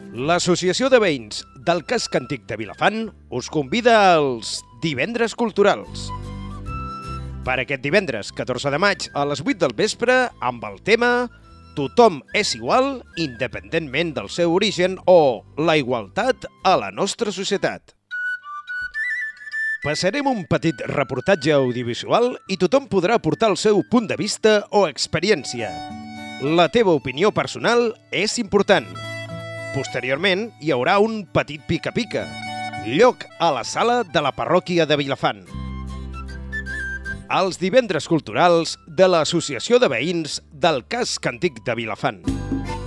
L'Associació de Veïns del Casc Antic de Vilafant us convida als Divendres Culturals. Per aquest divendres, 14 de maig, a les 8 del vespre, amb el tema Tothom és igual, independentment del seu origen o la igualtat a la nostra societat. Passarem un petit reportatge audiovisual i tothom podrà aportar el seu punt de vista o experiència. La teva opinió personal és important. Posteriorment, hi haurà un petit pica-pica, lloc a la sala de la parròquia de Vilafant. Els divendres culturals de l'Associació de Veïns del Casc Antic de Vilafant.